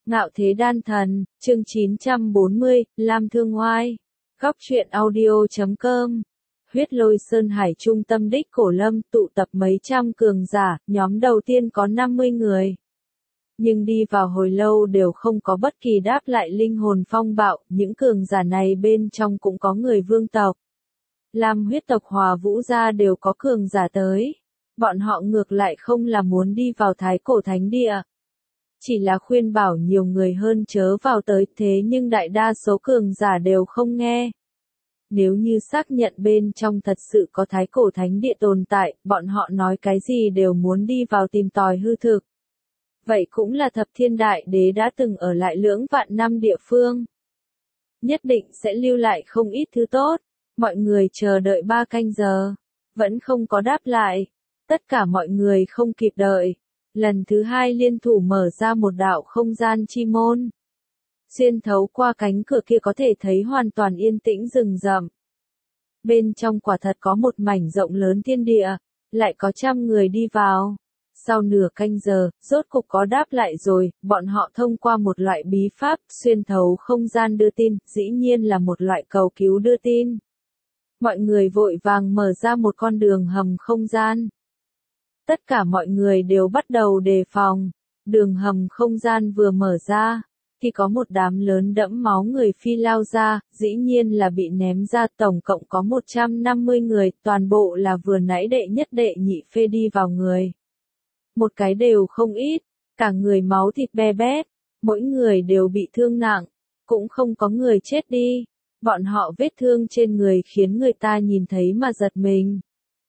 Ngạo Thế Đan Thần, chương 940, Lam Thương Oai. Góc truyện audio.com. Huyết Lôi Sơn Hải trung tâm đích Cổ Lâm tụ tập mấy trăm cường giả, nhóm đầu tiên có 50 người. Nhưng đi vào hồi lâu đều không có bất kỳ đáp lại linh hồn phong bạo, những cường giả này bên trong cũng có người vương tộc. Lam huyết tộc Hòa Vũ gia đều có cường giả tới. Bọn họ ngược lại không là muốn đi vào Thái Cổ Thánh Địa. Chỉ là khuyên bảo nhiều người hơn chớ vào tới, thế nhưng đại đa số cường giả đều không nghe. Nếu như xác nhận bên trong thật sự có Thái Cổ Thánh Địa tồn tại, bọn họ nói cái gì đều muốn đi vào tìm tòi hư thực. Vậy cũng là Thập Thiên Đại Đế đã từng ở lại lưỡng vạn năm địa phương. Nhất định sẽ lưu lại không ít thứ tốt. Mọi người chờ đợi 3 canh giờ. Vẫn không có đáp lại. Tất cả mọi người không kịp đợi. Lần thứ 2 liên thủ mở ra một đạo không gian chi môn. Xuyên thấu qua cánh cửa kia có thể thấy hoàn toàn yên tĩnh rừng rậm. Bên trong quả thật có một mảnh rộng lớn thiên địa, lại có trăm người đi vào. Sau nửa canh giờ, rốt cục có đáp lại rồi, bọn họ thông qua một loại bí pháp, xuyên thấu không gian đưa tin, dĩ nhiên là một loại cầu cứu đưa tin. Mọi người vội vàng mở ra một con đường hầm không gian. Tất cả mọi người đều bắt đầu đề phòng. Đường hầm không gian vừa mở ra, thì có một đám lớn đẫm máu người phi lao ra, dĩ nhiên là bị ném ra, tổng cộng có 150 người, toàn bộ là vừa nãy đệ nhất đệ nhị phê đi vào người. Một cái đều không ít, cả người máu thịt be bét, mỗi người đều bị thương nặng, cũng không có người chết đi. Bọn họ vết thương trên người khiến người ta nhìn thấy mà giật mình.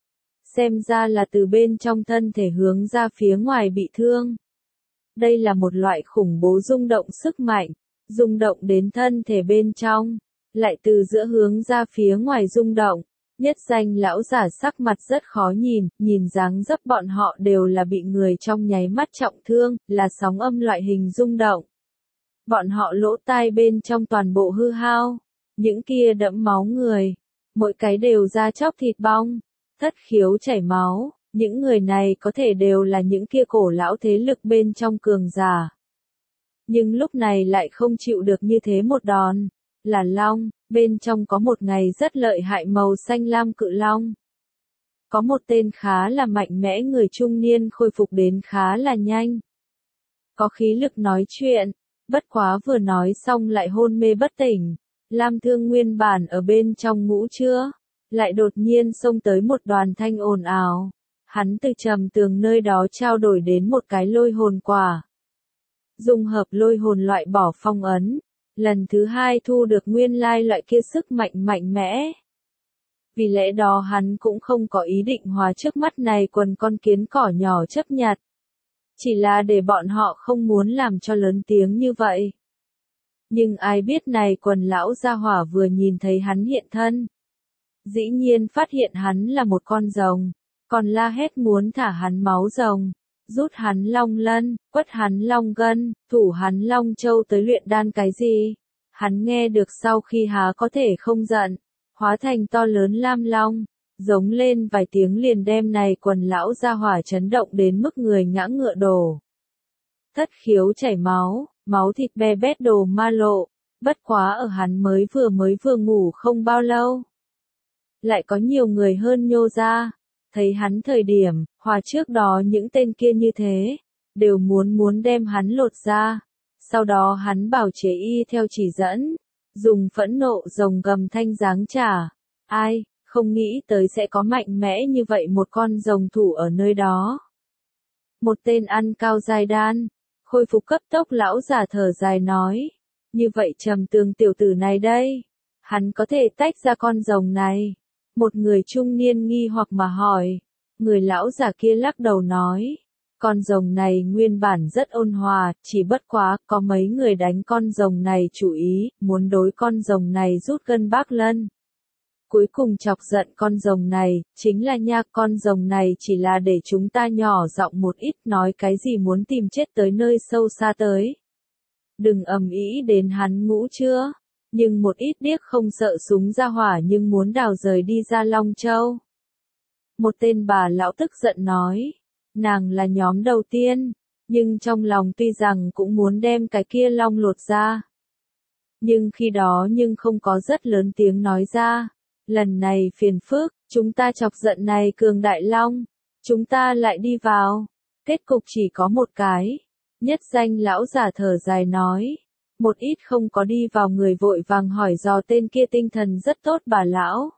Xem ra là từ bên trong thân thể hướng ra phía ngoài bị thương. Đây là một loại khủng bố rung động sức mạnh, rung động đến thân thể bên trong, lại từ giữa hướng ra phía ngoài rung động. Nhất danh lão giả sắc mặt rất khó nhìn dáng dấp bọn họ đều là bị người trong nháy mắt trọng thương, là sóng âm loại hình rung động. Bọn họ lỗ tai bên trong toàn bộ hư hao, những kia đẫm máu người, mỗi cái đều da chóc thịt bong, thất khiếu chảy máu, những người này có thể đều là những kia cổ lão thế lực bên trong cường giả. Nhưng lúc này lại không chịu được như thế một đòn, là long, bên trong có một ngày rất lợi hại màu xanh lam cự long. Có một tên khá là mạnh mẽ người trung niên khôi phục đến khá là nhanh. Có khí lực nói chuyện, bất quá vừa nói xong lại hôn mê bất tỉnh. Lam Thương nguyên bản ở bên trong ngủ trưa, lại đột nhiên xông tới một đoàn thanh ồn ào. Hắn từ trầm tường nơi đó trao đổi đến một cái lôi hồn quả. Dung hợp lôi hồn loại bỏ phong ấn. Lần thứ 2 thu được nguyên lai loại kia sức mạnh mạnh mẽ. Vì lẽ đó hắn cũng không có ý định hóa trước mắt này quần con kiến cỏ nhỏ chấp nhặt. Chỉ là để bọn họ không muốn làm cho lớn tiếng như vậy. Nhưng ai biết này quần lão gia hỏa vừa nhìn thấy hắn hiện thân. Dĩ nhiên phát hiện hắn là một con rồng. Còn la hét muốn thả hắn máu rồng. Rút hắn long lân, quất hắn long gân, thủ hắn long châu tới luyện đan cái gì. Hắn nghe được sau khi há có thể không giận, hóa thành to lớn lam long, giống lên vài tiếng liền đem này quần lão gia hỏa chấn động đến mức người ngã ngựa đổ. Thất khiếu chảy máu, máu thịt be bét đồ ma lộ, bất quá ở hắn mới vừa ngủ không bao lâu. Lại có nhiều người hơn nhô ra. Thấy hắn thời điểm, hòa trước đó những tên kia như thế, đều muốn đem hắn lột ra. Sau đó hắn bảo chế y theo chỉ dẫn, dùng phẫn nộ rồng gầm thanh giáng trả. Ai, không nghĩ tới sẽ có mạnh mẽ như vậy một con rồng thủ ở nơi đó. Một tên ăn cao giai đan, khôi phục cấp tốc lão giả thở dài nói. Như vậy trầm tường tiểu tử này đây, hắn có thể tách ra con rồng này. Một người trung niên nghi hoặc mà hỏi, người lão già kia lắc đầu nói, con rồng này nguyên bản rất ôn hòa, chỉ bất quá, có mấy người đánh con rồng này chủ ý, muốn đối con rồng này rút gân bác lân. Cuối cùng chọc giận con rồng này, chính là nha, con rồng này chỉ là để chúng ta nhỏ giọng một ít nói cái gì muốn tìm chết tới nơi sâu xa tới. Đừng ầm ĩ đến hắn ngủ chưa? Nhưng một ít điếc không sợ súng ra hỏa nhưng muốn đào rời đi ra Long Châu. Một tên bà lão tức giận nói, nàng là nhóm đầu tiên, Nhưng trong lòng tuy rằng cũng muốn đem cái kia long lột ra. Nhưng khi đó không có rất lớn tiếng nói ra. Lần này phiền phức, chúng ta chọc giận này cường đại long. Chúng ta lại đi vào. Kết cục chỉ có một cái. Nhất danh lão giả thở dài nói. Một ít không có đi vào người vội vàng hỏi dò tên kia tinh thần rất tốt bà lão.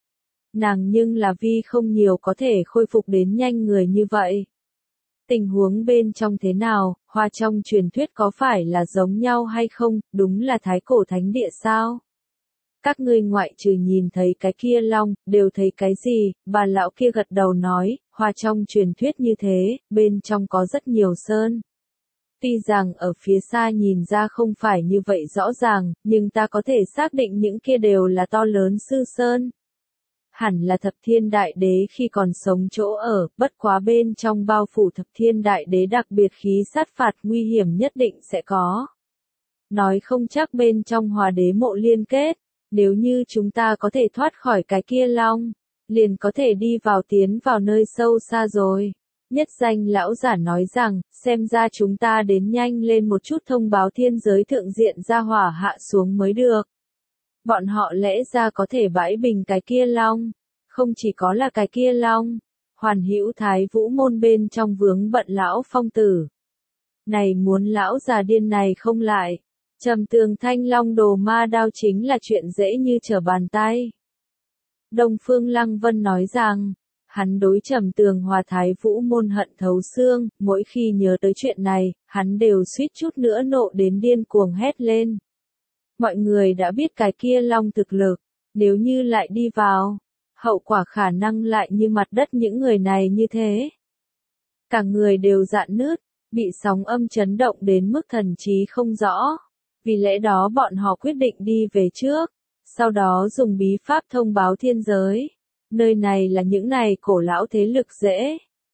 Nàng nhưng là vì không nhiều có thể khôi phục đến nhanh người như vậy. Tình huống bên trong thế nào, hoa trong truyền thuyết có phải là giống nhau hay không, đúng là thái cổ thánh địa sao? Các ngươi ngoại trừ nhìn thấy cái kia long, đều thấy cái gì, bà lão kia gật đầu nói, hoa trong truyền thuyết như thế, bên trong có rất nhiều sơn. Tuy rằng ở phía xa nhìn ra không phải như vậy rõ ràng, nhưng ta có thể xác định những kia đều là to lớn sư sơn. Hẳn là thập thiên đại đế khi còn sống chỗ ở, bất quá bên trong bao phủ thập thiên đại đế đặc biệt khí sát phạt nguy hiểm nhất định sẽ có. Nói không chắc bên trong hòa đế mộ liên kết, nếu như chúng ta có thể thoát khỏi cái kia long, liền có thể đi vào tiến vào nơi sâu xa rồi. Nhất danh lão giả nói rằng, xem ra chúng ta đến nhanh lên một chút thông báo thiên giới thượng diện ra hỏa hạ xuống mới được. Bọn họ lẽ ra có thể bãi bình cái kia long, không chỉ có là cái kia long, hoàn hữu thái vũ môn bên trong vướng bận lão phong tử. Này muốn lão già điên này không lại, trầm tường thanh long đồ ma đao chính là chuyện dễ như trở bàn tay. Đông Phương Lăng Vân nói rằng, hắn đối trầm tường hòa thái vũ môn hận thấu xương, mỗi khi nhớ tới chuyện này, hắn đều suýt chút nữa nộ đến điên cuồng hét lên. Mọi người đã biết cái kia long thực lực, nếu như lại đi vào, hậu quả khả năng lại như mặt đất những người này như thế. Cả người đều rạn nứt, bị sóng âm chấn động đến mức thần trí không rõ. Vì lẽ đó bọn họ quyết định đi về trước, sau đó dùng bí pháp thông báo thiên giới. Nơi này là những này cổ lão thế lực dễ.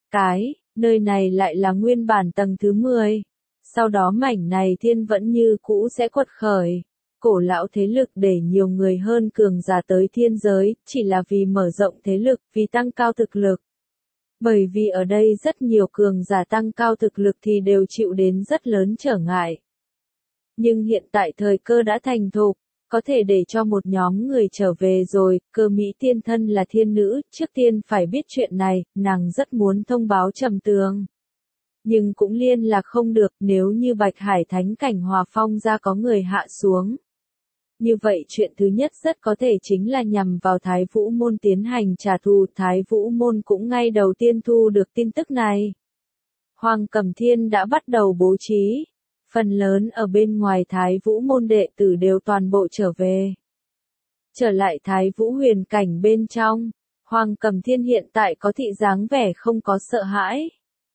Nơi này lại là nguyên bản tầng thứ 10. Sau đó mảnh này thiên vẫn như cũ sẽ quật khởi. Cổ lão thế lực để nhiều người hơn cường giả tới thiên giới, chỉ là vì mở rộng thế lực, vì tăng cao thực lực. Bởi vì ở đây rất nhiều cường giả tăng cao thực lực thì đều chịu đến rất lớn trở ngại. Nhưng hiện tại thời cơ đã thành thục, có thể để cho một nhóm người trở về rồi, Cơ Mỹ tiên thân là thiên nữ, trước tiên phải biết chuyện này, nàng rất muốn thông báo trầm tường. Nhưng cũng liên lạc không được, nếu như Bạch Hải Thánh Cảnh Hòa Phong ra có người hạ xuống. Như vậy chuyện thứ nhất rất có thể chính là nhằm vào Thái Vũ Môn tiến hành trả thù. Thái Vũ Môn cũng ngay đầu tiên thu được tin tức này. Hoàng Cẩm Thiên đã bắt đầu bố trí. Phần lớn ở bên ngoài Thái Vũ Môn đệ tử đều toàn bộ trở về. Trở lại Thái Vũ huyền cảnh bên trong, Hoàng Cẩm Thiên hiện tại có thị dáng vẻ không có sợ hãi.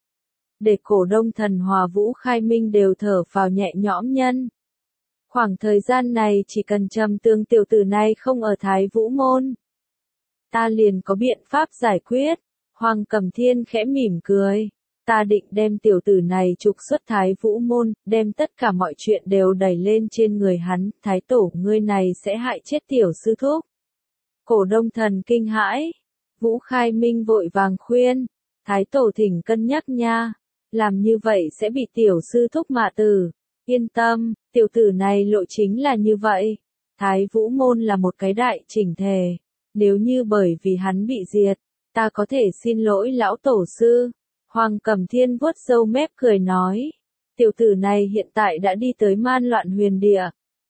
Để cổ đông thần Hòa Vũ Khai Minh đều thở phào nhẹ nhõm nhân. Khoảng thời gian này chỉ cần trầm tường tiểu tử này không ở Thái Vũ Môn, ta liền có biện pháp giải quyết. Hoàng Cẩm Thiên khẽ mỉm cười. Ta định đem tiểu tử này trục xuất Thái Vũ Môn, đem tất cả mọi chuyện đều đẩy lên trên người hắn. Thái tổ ngươi này sẽ hại chết tiểu sư thúc. Cổ đông thần kinh hãi. Vũ Khai Minh vội vàng khuyên. Thái tổ thỉnh cân nhắc nha. Làm như vậy sẽ bị tiểu sư thúc mạ tử. Yên tâm, tiểu tử này lộ chính là như vậy. Thái Vũ Môn là một cái đại chỉnh thể. Nếu như bởi vì hắn bị diệt, ta có thể xin lỗi lão tổ sư. Hoàng Cẩm Thiên vuốt râu mép cười nói. Tiểu tử này hiện tại đã đi tới man loạn huyền địa.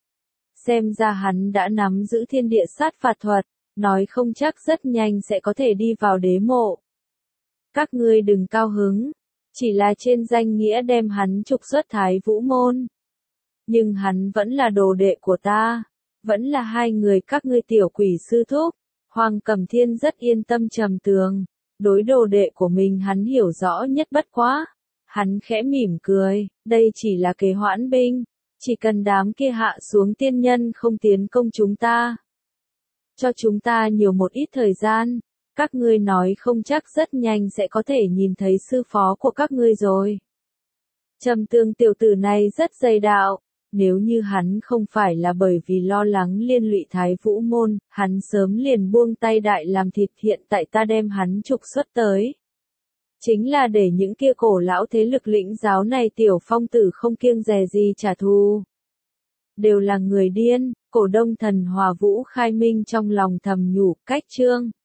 Xem ra hắn đã nắm giữ thiên địa sát phạt thuật, nói không chắc rất nhanh sẽ có thể đi vào đế mộ. Các ngươi đừng cao hứng, chỉ là trên danh nghĩa đem hắn trục xuất Thái Vũ Môn. Nhưng hắn vẫn là đồ đệ của ta, vẫn là hai người các ngươi tiểu quỷ sư thúc. Hoàng Cẩm Thiên rất yên tâm trầm tường. Đối đồ đệ của mình hắn hiểu rõ nhất bất quá. Hắn khẽ mỉm cười, đây chỉ là kế hoãn binh. Chỉ cần đám kia hạ xuống tiên nhân không tiến công chúng ta. Cho chúng ta nhiều một ít thời gian. Các ngươi nói không chắc rất nhanh sẽ có thể nhìn thấy sư phó của các ngươi rồi. Trầm tường tiểu tử này rất dày đạo. Nếu như hắn không phải là bởi vì lo lắng liên lụy Thái Vũ Môn, hắn sớm liền buông tay đại làm thịt. Hiện tại ta đem hắn trục xuất tới. Chính là để những kia cổ lão thế lực lĩnh giáo này tiểu phong tử không kiêng dè gì trả thù. Đều là người điên, cổ đông thần Hòa Vũ Khai Minh trong lòng thầm nhủ, cách Trương